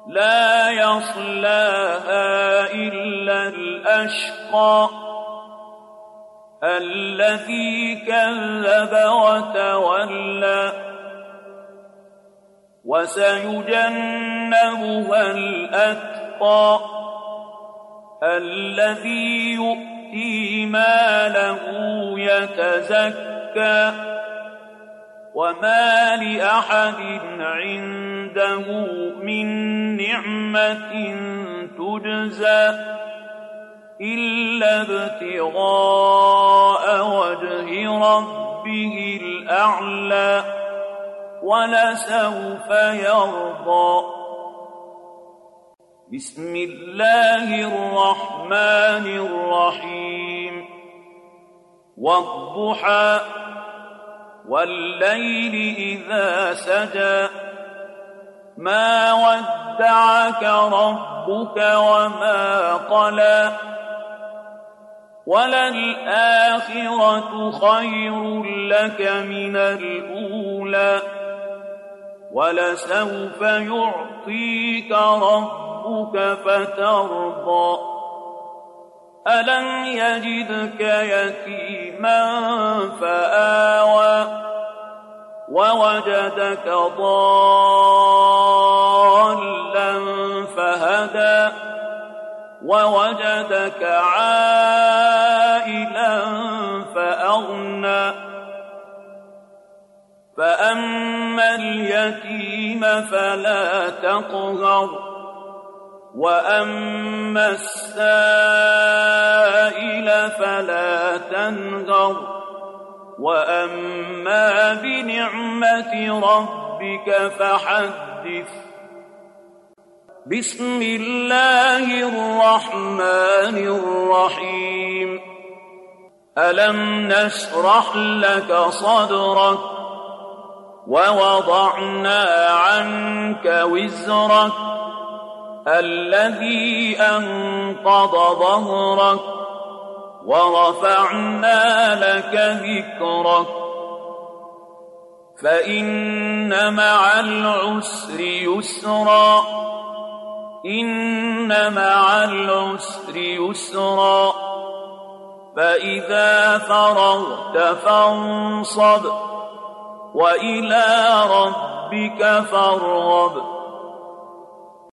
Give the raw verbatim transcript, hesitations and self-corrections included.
لا يصلاها إلا الأشقى الذي كذب وتولى وسيجنبها الأتقى الذي يؤتي ماله يتزكى وما لأحد عنده من نعمة تجزى إلا ابتغاء وجه ربه الأعلى ولسوف يرضى. بسم الله الرحمن الرحيم. والضحى والليل إذا سجى ما ودعك ربك وما قلى وللآخرة خير لك من الأولى ولسوف يعطيك ربك فترضى. ألم يجدك يتيما فآوى ووجدك ضالا فهدى ووجدك عائلا فأغنى فأما اليتيم فلا تقهر وأما السائل فلا تنهر وأما بنعمة ربك فحدث. بسم الله الرحمن الرحيم. ألم نشرح لك صدرك ووضعنا عنك وزرك الذي أنقض ظهرك ورفعنا لك ذكرك فإن مع العسر يسرا إن مع العسر يسرا فإذا فرغت فانصب وإلى ربك فارغب.